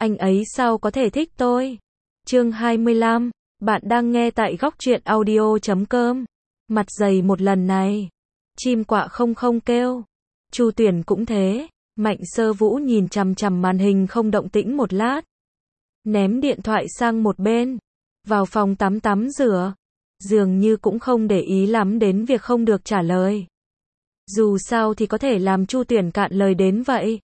Anh ấy sao có thể thích tôi? Chương 25, bạn đang nghe tại góc truyện audio.com. Mặt dày một lần này. Chim quạ không không kêu. Chu Tuyển cũng thế. Mạnh Sơ Vũ nhìn chằm chằm màn hình không động tĩnh một lát. Ném điện thoại sang một bên. Vào phòng tắm tắm rửa. Dường như cũng không để ý lắm đến việc không được trả lời. Dù sao thì có thể làm Chu Tuyển cạn lời đến vậy.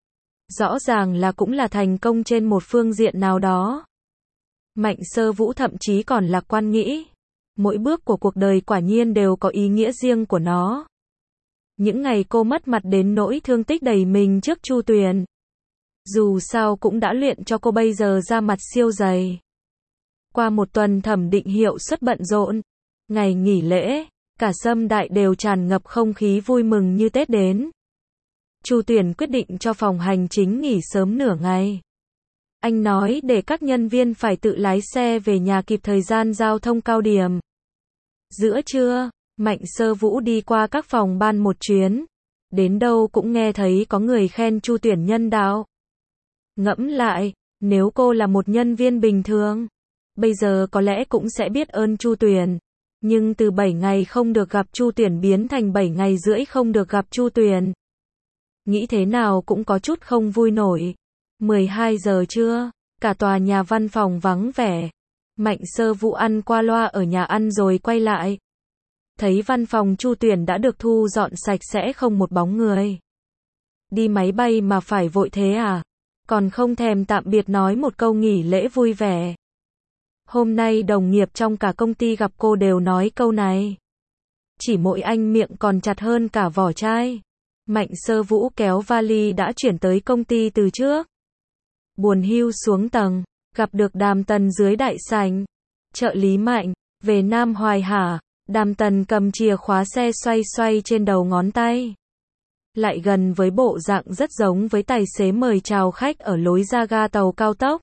Rõ ràng là cũng là thành công trên một phương diện nào đó. Mạnh Sơ Vũ thậm chí còn lạc quan nghĩ. Mỗi bước của cuộc đời quả nhiên đều có ý nghĩa riêng của nó. Những ngày cô mất mặt đến nỗi thương tích đầy mình trước Chu Tuyển. Dù sao cũng đã luyện cho cô bây giờ ra mặt siêu dày. Qua một tuần thẩm định hiệu suất bận rộn. Ngày nghỉ lễ, cả Sâm Đại đều tràn ngập không khí vui mừng như Tết đến. Chu Tuyển quyết định cho phòng hành chính nghỉ sớm nửa ngày. Anh nói để các nhân viên phải tự lái xe về nhà kịp thời gian giao thông cao điểm. Giữa trưa, Mạnh Sơ Vũ đi qua các phòng ban một chuyến. Đến đâu cũng nghe thấy có người khen Chu Tuyển nhân đạo. Ngẫm lại, nếu cô là một nhân viên bình thường, bây giờ có lẽ cũng sẽ biết ơn Chu Tuyển. Nhưng từ 7 ngày không được gặp Chu Tuyển biến thành 7 ngày rưỡi không được gặp Chu Tuyển. Nghĩ thế nào cũng có chút không vui nổi. 12 giờ trưa, cả tòa nhà văn phòng vắng vẻ. Mạnh Sơ Vũ ăn qua loa ở nhà ăn rồi quay lại. Thấy văn phòng Chu Tuyển đã được thu dọn sạch sẽ không một bóng người. Đi máy bay mà phải vội thế à? Còn không thèm tạm biệt nói một câu nghỉ lễ vui vẻ. Hôm nay đồng nghiệp trong cả công ty gặp cô đều nói câu này. Chỉ mỗi anh miệng còn chặt hơn cả vỏ chai. Mạnh Sơ Vũ kéo vali đã chuyển tới công ty từ trước. Buồn hiu xuống tầng, gặp được Đàm Tần dưới đại sảnh. Trợ lý Mạnh, về Nam Hoài hả? Đàm Tần cầm chìa khóa xe xoay xoay trên đầu ngón tay. Lại gần với bộ dạng rất giống với tài xế mời chào khách ở lối ra ga tàu cao tốc.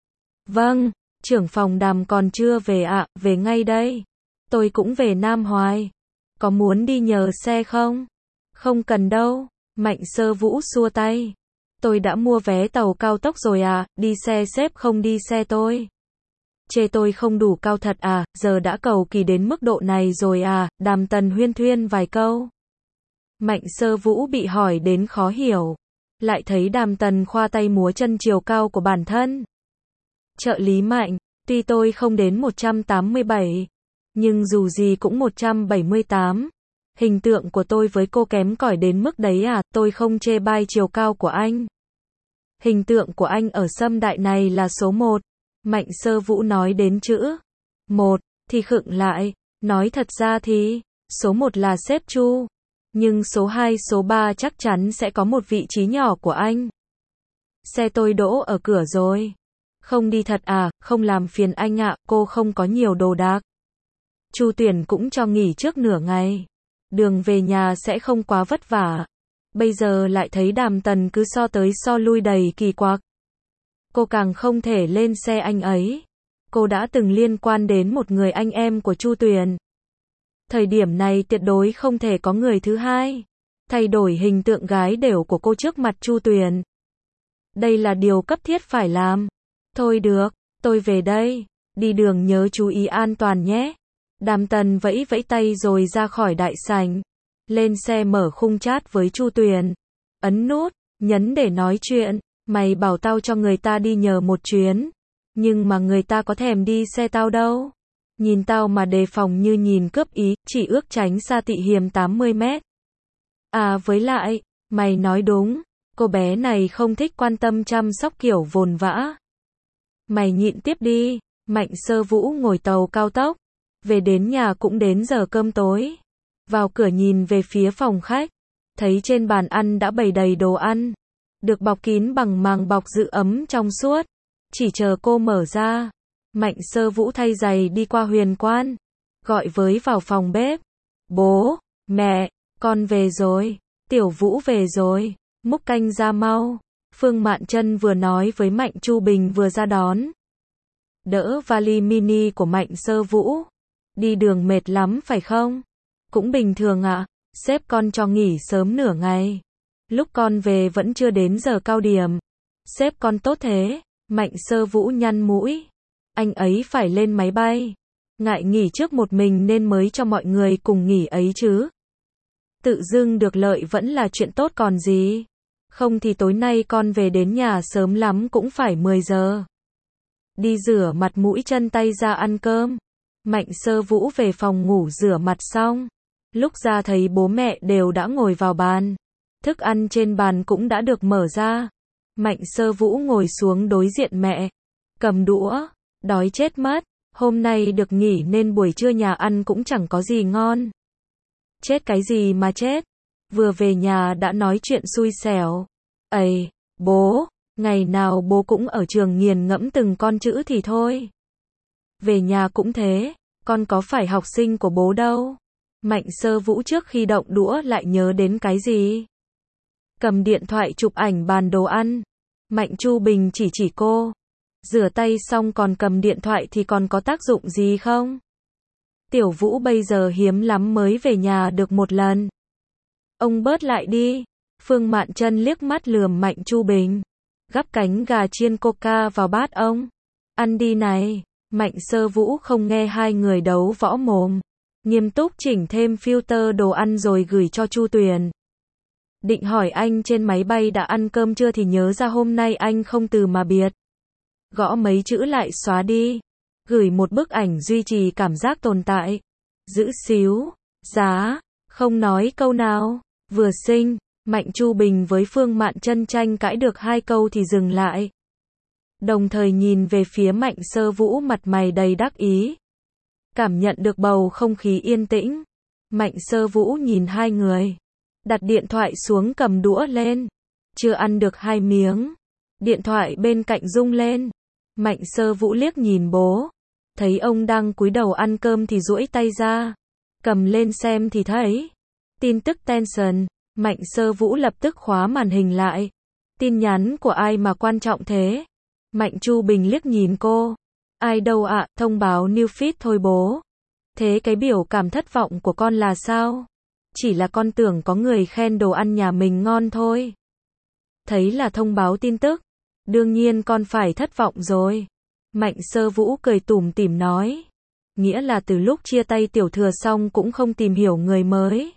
Vâng, trưởng phòng Đàm còn chưa về ạ, về ngay đây. Tôi cũng về Nam Hoài. Có muốn đi nhờ xe không? Không cần đâu. Mạnh Sơ Vũ xua tay. Tôi đã mua vé tàu cao tốc rồi à, đi xe xếp không đi xe tôi. Chê tôi không đủ cao thật à, giờ đã cầu kỳ đến mức độ này rồi à, Đàm Tần huyên thuyên vài câu. Mạnh Sơ Vũ bị hỏi đến khó hiểu. Lại thấy Đàm Tần khoa tay múa chân chiều cao của bản thân. Trợ lý Mạnh, tuy tôi không đến 187, nhưng dù gì cũng 178. Hình tượng của tôi với cô kém cỏi đến mức đấy à, tôi không chê bai chiều cao của anh. Hình tượng của anh ở Sâm Đại này là số 1. Mạnh Sơ Vũ nói đến chữ 1, thì khựng lại. Nói thật ra thì, số 1 là sếp Chu. Nhưng số 2, số 3 chắc chắn sẽ có một vị trí nhỏ của anh. Xe tôi đỗ ở cửa rồi. Không đi thật à, không làm phiền anh ạ, cô không có nhiều đồ đạc. Chu Tuyển cũng cho nghỉ trước nửa ngày. Đường về nhà sẽ không quá vất vả. Bây giờ lại thấy Đàm Tần cứ so tới so lui đầy kỳ quặc. Cô càng không thể lên xe anh ấy. Cô đã từng liên quan đến một người anh em của Chu Tuyển. Thời điểm này tuyệt đối không thể có người thứ hai. Thay đổi hình tượng gái đều của cô trước mặt Chu Tuyển. Đây là điều cấp thiết phải làm. Thôi được, tôi về đây. Đi đường nhớ chú ý an toàn nhé. Đàm Tần vẫy vẫy tay rồi ra khỏi đại sảnh. Lên xe mở khung chat với Chu Tuyển. Ấn nút, nhấn để nói chuyện. Mày bảo tao cho người ta đi nhờ một chuyến. Nhưng mà người ta có thèm đi xe tao đâu. Nhìn tao mà đề phòng như nhìn cướp ý, chỉ ước tránh xa Tị Hiềm 80 mét. À với lại, mày nói đúng. Cô bé này không thích quan tâm chăm sóc kiểu vồn vã. Mày nhịn tiếp đi. Mạnh Sơ Vũ ngồi tàu cao tốc. Về đến nhà cũng đến giờ cơm tối. Vào cửa nhìn về phía phòng khách. Thấy trên bàn ăn đã bày đầy đồ ăn. Được bọc kín bằng màng bọc giữ ấm trong suốt. Chỉ chờ cô mở ra. Mạnh Sơ Vũ thay giày đi qua Huyền Quan. Gọi với vào phòng bếp. Bố, mẹ, con về rồi. Tiểu Vũ về rồi. Múc canh ra mau. Phương Mạn Trân vừa nói với Mạnh Chu Bình vừa ra đón. Đỡ vali mini của Mạnh Sơ Vũ. Đi đường mệt lắm phải không? Cũng bình thường ạ. Sếp con cho nghỉ sớm nửa ngày. Lúc con về vẫn chưa đến giờ cao điểm. Sếp con tốt thế. Mạnh Sơ Vũ nhăn mũi. Anh ấy phải lên máy bay. Ngại nghỉ trước một mình nên mới cho mọi người cùng nghỉ ấy chứ. Tự dưng được lợi vẫn là chuyện tốt còn gì. Không thì tối nay con về đến nhà sớm lắm cũng phải 10 giờ. Đi rửa mặt mũi chân tay ra ăn cơm. Mạnh Sơ Vũ về phòng ngủ rửa mặt xong. Lúc ra thấy bố mẹ đều đã ngồi vào bàn. Thức ăn trên bàn cũng đã được mở ra. Mạnh Sơ Vũ ngồi xuống đối diện mẹ. Cầm đũa. Đói chết mất. Hôm nay được nghỉ nên buổi trưa nhà ăn cũng chẳng có gì ngon. Chết cái gì mà chết. Vừa về nhà đã nói chuyện xui xẻo. Ây, bố, ngày nào bố cũng ở trường nghiền ngẫm từng con chữ thì thôi. Về nhà cũng thế, con có phải học sinh của bố đâu. Mạnh Sơ Vũ trước khi động đũa lại nhớ đến cái gì. Cầm điện thoại chụp ảnh bàn đồ ăn. Mạnh Chu Bình chỉ cô. Rửa tay xong còn cầm điện thoại thì còn có tác dụng gì không? Tiểu Vũ bây giờ hiếm lắm mới về nhà được một lần. Ông bớt lại đi. Phương Mạn Trân liếc mắt lườm Mạnh Chu Bình. Gắp cánh gà chiên coca vào bát ông. Ăn đi này. Mạnh Sơ Vũ không nghe hai người đấu võ mồm. Nghiêm túc chỉnh thêm filter đồ ăn rồi gửi cho Chu Tuyền. Định hỏi anh trên máy bay đã ăn cơm chưa thì nhớ ra hôm nay anh không từ mà biệt. Gõ mấy chữ lại xóa đi. Gửi một bức ảnh duy trì cảm giác tồn tại. Giữ xíu. Giá. Không nói câu nào. Vừa xinh. Mạnh Chu Bình với Phương Mạn Trân tranh cãi được 2 câu thì dừng lại. Đồng thời nhìn về phía Mạnh Sơ Vũ mặt mày đầy đắc ý. Cảm nhận được bầu không khí yên tĩnh. Mạnh Sơ Vũ nhìn hai người. Đặt điện thoại xuống cầm đũa lên. Chưa ăn được 2 miếng. Điện thoại bên cạnh rung lên. Mạnh Sơ Vũ liếc nhìn bố. Thấy ông đang cúi đầu ăn cơm thì duỗi tay ra. Cầm lên xem thì thấy. Tin tức tension. Mạnh Sơ Vũ lập tức khóa màn hình lại. Tin nhắn của ai mà quan trọng thế? Mạnh Chu Bình liếc nhìn cô. Ai đâu ạ, thông báo new feed thôi bố. Thế cái biểu cảm thất vọng của con là sao? Chỉ là con tưởng có người khen đồ ăn nhà mình ngon thôi. Thấy là thông báo tin tức. Đương nhiên con phải thất vọng rồi. Mạnh Sơ Vũ cười tủm tỉm nói. Nghĩa là từ lúc chia tay Tiểu Thừa xong cũng không tìm hiểu người mới.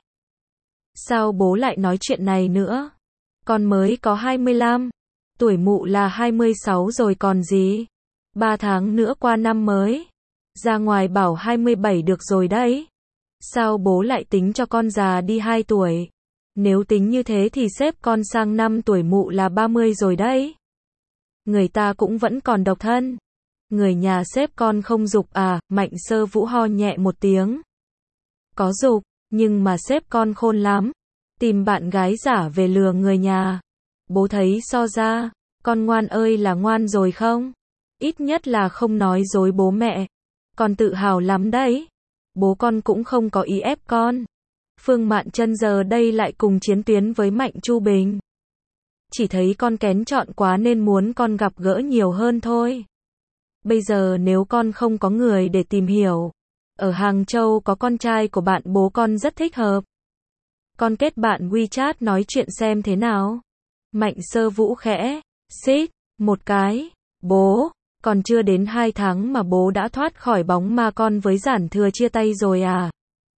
Sao bố lại nói chuyện này nữa? Con mới có 25. Tuổi mụ là 26 rồi còn gì? 3 tháng nữa qua năm mới. Ra ngoài bảo 27 được rồi đấy. Sao bố lại tính cho con già đi 2 tuổi? Nếu tính như thế thì xếp con sang năm tuổi mụ là 30 rồi đấy. Người ta cũng vẫn còn độc thân. Người nhà xếp con không giục à? Mạnh Sơ Vũ ho nhẹ một tiếng. Có giục, nhưng mà xếp con khôn lắm. Tìm bạn gái giả về lừa người nhà. Bố thấy so ra, con ngoan ơi là ngoan rồi không? Ít nhất là không nói dối bố mẹ. Con tự hào lắm đấy. Bố con cũng không có ý ép con. Phương Mạn Trân giờ đây lại cùng chiến tuyến với Mạnh Chu Bình. Chỉ thấy con kén chọn quá nên muốn con gặp gỡ nhiều hơn thôi. Bây giờ nếu con không có người để tìm hiểu, ở Hàng Châu có con trai của bạn bố con rất thích hợp. Con kết bạn WeChat nói chuyện xem thế nào. Mạnh Sơ Vũ khẽ xít một cái. Bố, còn chưa đến 2 tháng mà bố đã thoát khỏi bóng ma con với Giản Thừa chia tay rồi à?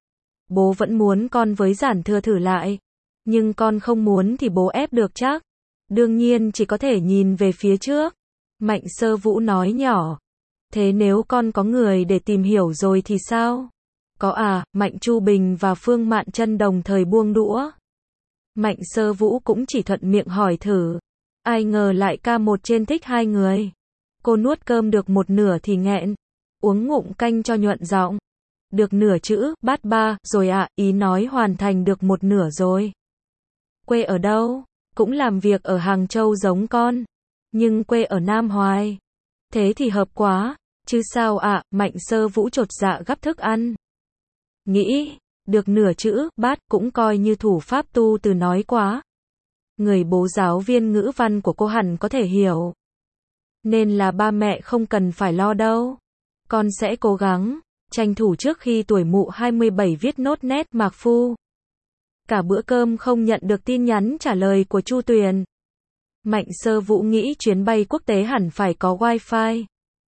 Bố vẫn muốn con với Giản Thừa thử lại. Nhưng con không muốn thì bố ép được chắc. Đương nhiên chỉ có thể nhìn về phía trước. Mạnh Sơ Vũ nói nhỏ. Thế nếu con có người để tìm hiểu rồi thì sao? Có à? Mạnh Chu Bình và Phương Mạn Trân đồng thời buông đũa. Mạnh Sơ Vũ cũng chỉ thuận miệng hỏi thử. Ai ngờ lại ca một trên thích hai người. Cô nuốt cơm được một nửa thì nghẹn. Uống ngụm canh cho nhuận giọng. Được nửa chữ, bát 3, rồi ạ, ý nói hoàn thành được một nửa rồi. Quê ở đâu? Cũng làm việc ở Hàng Châu giống con. Nhưng quê ở Nam Hoài. Thế thì hợp quá. Chứ sao ạ? Mạnh Sơ Vũ chột dạ gắp thức ăn. Nghĩ, được nửa chữ, bát cũng coi như thủ pháp tu từ nói quá. Người bố giáo viên ngữ văn của cô hẳn có thể hiểu. Nên là ba mẹ không cần phải lo đâu. Con sẽ cố gắng, tranh thủ trước khi tuổi mụ 27 viết nốt nét mạc phu. Cả bữa cơm không nhận được tin nhắn trả lời của Chu Tuyền. Mạnh Sơ Vũ nghĩ chuyến bay quốc tế hẳn phải có wifi.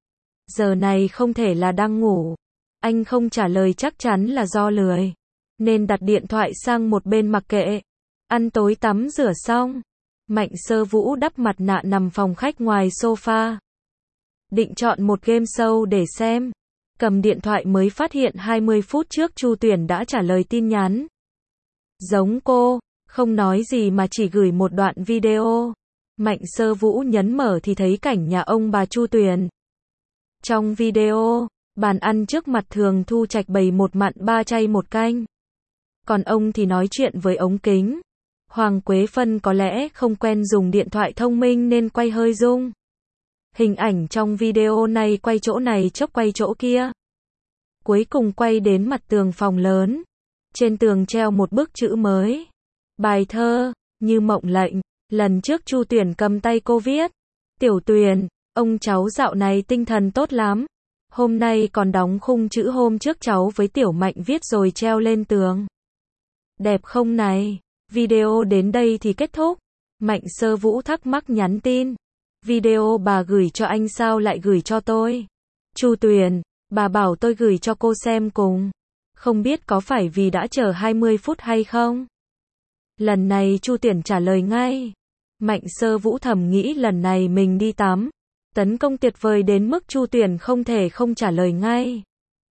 Giờ này không thể là đang ngủ. Anh không trả lời chắc chắn là do lười. Nên đặt điện thoại sang một bên mặc kệ. Ăn tối tắm rửa xong. Mạnh Sơ Vũ đắp mặt nạ nằm phòng khách ngoài sofa. Định chọn một game show để xem. Cầm điện thoại mới phát hiện 20 phút trước Chu Tuyển đã trả lời tin nhắn. Giống cô, không nói gì mà chỉ gửi một đoạn video. Mạnh Sơ Vũ nhấn mở thì thấy cảnh nhà ông bà Chu Tuyển. Trong video, bàn ăn trước mặt Thường Thu Trạch bày một mặn ba chay một canh. Còn ông thì nói chuyện với ống kính. Hoàng Quế Phân có lẽ không quen dùng điện thoại thông minh nên quay hơi rung. Hình ảnh trong video này quay chỗ này chốc quay chỗ kia. Cuối cùng quay đến mặt tường phòng lớn. Trên tường treo một bức chữ mới. Bài thơ, như mộng lệnh. Lần trước Chu Tuyển cầm tay cô viết. Tiểu Tuyền, ông cháu dạo này tinh thần tốt lắm. Hôm nay còn đóng khung chữ hôm trước cháu với Tiểu Mạnh viết rồi treo lên tường. Đẹp không này? Video đến đây thì kết thúc. Mạnh Sơ Vũ thắc mắc nhắn tin. Video bà gửi cho anh sao lại gửi cho tôi? Chu Tuyền, bà bảo tôi gửi cho cô xem cùng. Không biết có phải vì đã chờ 20 phút hay không? Lần này Chu Tuyển trả lời ngay. Mạnh Sơ Vũ thầm nghĩ lần này mình đi tắm. Tấn công tuyệt vời đến mức Chu Tuyển không thể không trả lời ngay.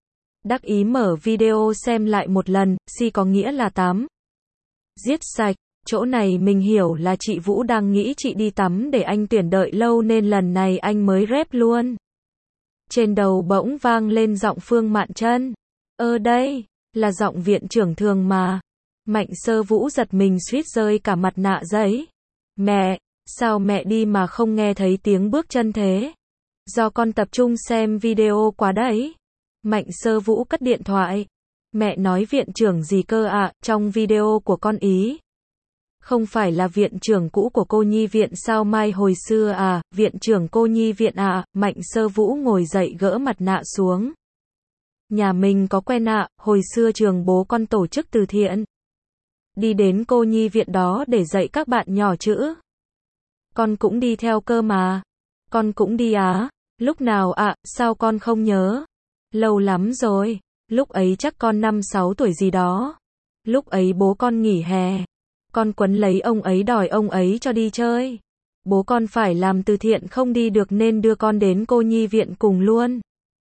Đắc ý mở video xem lại một lần, si có nghĩa là tắm. Giết sạch, chỗ này mình hiểu là chị Vũ đang nghĩ chị đi tắm để anh Tuyển đợi lâu nên lần này anh mới rep luôn. Trên đầu bỗng vang lên giọng Phương Mạn Trân. Đây, là giọng viện trưởng Thường mà. Mạnh Sơ Vũ giật mình suýt rơi cả mặt nạ giấy. Mẹ, sao mẹ đi mà không nghe thấy tiếng bước chân thế? Do con tập trung xem video quá đấy. Mạnh Sơ Vũ cất điện thoại. Mẹ nói viện trưởng gì cơ ạ, trong video của con ý. Không phải là viện trưởng cũ của cô nhi viện sao Mai hồi xưa à, viện trưởng cô nhi viện à, Mạnh Sơ Vũ ngồi dậy gỡ mặt nạ xuống. Nhà mình có quen ạ, hồi xưa trường bố con tổ chức từ thiện. Đi đến cô nhi viện đó để dạy các bạn nhỏ chữ. Con cũng đi theo cơ mà. Con cũng đi á, lúc nào ạ, sao con không nhớ? Lâu lắm rồi, lúc ấy chắc con 5-6 tuổi gì đó. Lúc ấy bố con nghỉ hè. Con quấn lấy ông ấy đòi ông ấy cho đi chơi. Bố con phải làm từ thiện không đi được nên đưa con đến cô nhi viện cùng luôn.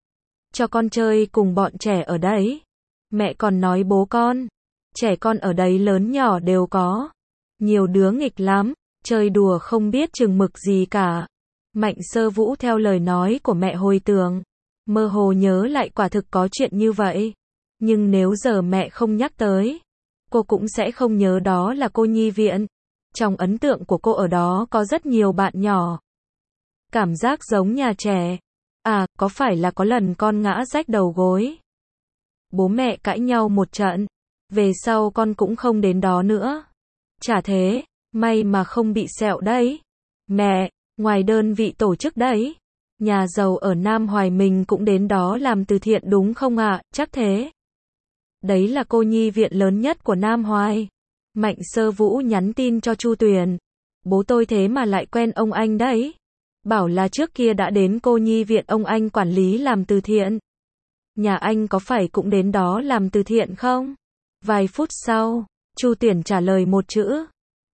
Cho con chơi cùng bọn trẻ ở đấy. Mẹ còn nói bố con, trẻ con ở đấy lớn nhỏ đều có. Nhiều đứa nghịch lắm, chơi đùa không biết chừng mực gì cả. Mạnh Sơ Vũ theo lời nói của mẹ hồi tưởng. Mơ hồ nhớ lại quả thực có chuyện như vậy. Nhưng nếu giờ mẹ không nhắc tới, cô cũng sẽ không nhớ đó là cô nhi viện. Trong ấn tượng của cô ở đó có rất nhiều bạn nhỏ. Cảm giác giống nhà trẻ. À, có phải là có lần con ngã rách đầu gối? Bố mẹ cãi nhau một trận. Về sau con cũng không đến đó nữa. Chả thế, may mà không bị sẹo đấy. Mẹ, ngoài đơn vị tổ chức đấy. Nhà giàu ở Nam Hoài mình cũng đến đó làm từ thiện đúng không ạ? Chắc thế. Đấy là cô nhi viện lớn nhất của Nam Hoài. Mạnh Sơ Vũ nhắn tin cho Chu Tuyển. Bố tôi thế mà lại quen ông anh đấy. Bảo là trước kia đã đến cô nhi viện ông anh quản lý làm từ thiện. Nhà anh có phải cũng đến đó làm từ thiện không? Vài phút sau, Chu Tuyển trả lời một chữ.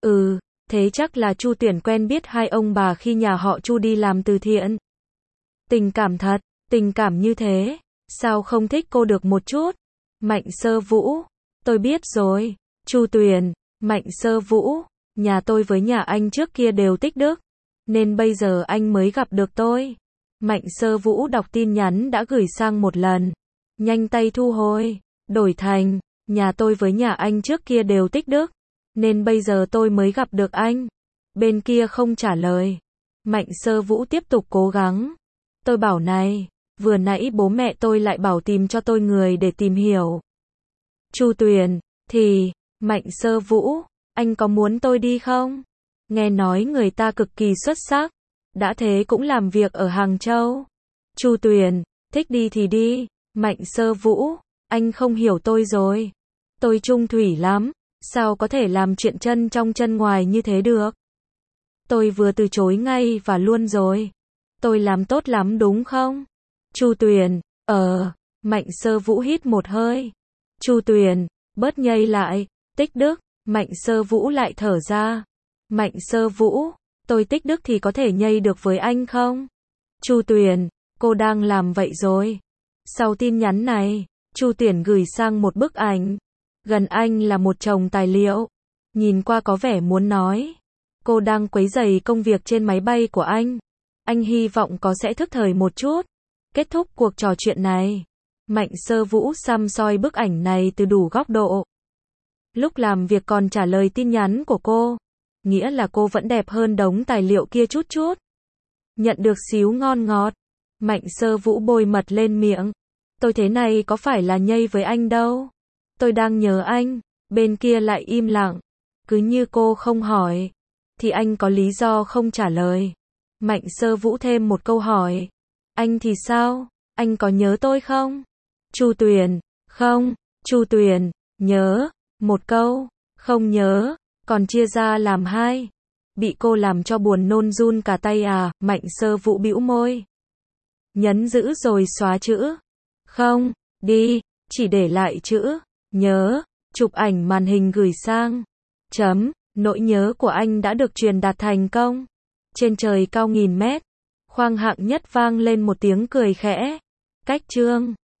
Thế chắc là Chu Tuyển quen biết hai ông bà khi nhà họ Chu đi làm từ thiện. Tình cảm thật, tình cảm như thế. Sao không thích cô được một chút? Mạnh Sơ Vũ, tôi biết rồi. Chu Tuyển, Mạnh Sơ Vũ, nhà tôi với nhà anh trước kia đều tích đức. Nên bây giờ anh mới gặp được tôi. Mạnh Sơ Vũ đọc tin nhắn đã gửi sang một lần. Nhanh tay thu hồi. Đổi thành, nhà tôi với nhà anh trước kia đều tích đức. Nên bây giờ tôi mới gặp được anh. Bên kia không trả lời. Mạnh Sơ Vũ tiếp tục cố gắng. Tôi bảo này, vừa nãy bố mẹ tôi lại bảo tìm cho tôi người để tìm hiểu. Chu Tuyển, thì, Mạnh Sơ Vũ, anh có muốn tôi đi không? Nghe nói người ta cực kỳ xuất sắc. Đã thế cũng làm việc ở Hàng Châu. Chu Tuyển, thích đi thì đi. Mạnh Sơ Vũ, anh không hiểu tôi rồi. Tôi trung thủy lắm. Sao có thể làm chuyện chân trong chân ngoài như thế được? Tôi vừa từ chối ngay và luôn rồi. Tôi làm tốt lắm đúng không? Chu Tuyền, Mạnh Sơ Vũ hít một hơi. Chu Tuyền, bớt nhây lại. Tích đức, Mạnh Sơ Vũ lại thở ra. Mạnh Sơ Vũ, tôi tích đức thì có thể nhây được với anh không? Chu Tuyền, cô đang làm vậy rồi. Sau tin nhắn này, Chu Tuyền gửi sang một bức ảnh. Gần anh là một chồng tài liệu. Nhìn qua có vẻ muốn nói. Cô đang quấy rầy công việc trên máy bay của anh. Anh hy vọng có sẽ thức thời một chút. Kết thúc cuộc trò chuyện này, Mạnh Sơ Vũ săm soi bức ảnh này từ đủ góc độ. Lúc làm việc còn trả lời tin nhắn của cô. Nghĩa là cô vẫn đẹp hơn đống tài liệu kia chút chút. Nhận được xíu ngon ngọt. Mạnh Sơ Vũ bôi mật lên miệng. Tôi thế này có phải là nhây với anh đâu. Tôi đang nhớ anh. Bên kia lại im lặng. Cứ như cô không hỏi. Thì anh có lý do không trả lời. Mạnh Sơ Vũ thêm một câu hỏi. Anh thì sao? Anh có nhớ tôi không? Chu Tuyền, không. Chu Tuyền, nhớ. Một câu, không nhớ. Còn chia ra làm hai. Bị cô làm cho buồn nôn run cả tay à? Mạnh Sơ Vũ bĩu môi. Nhấn giữ rồi xóa chữ. Không, đi, chỉ để lại chữ. Nhớ, chụp ảnh màn hình gửi sang. Nỗi nhớ của anh đã được truyền đạt thành công. Trên trời cao nghìn mét, khoang hạng nhất vang lên một tiếng cười khẽ. Cách chương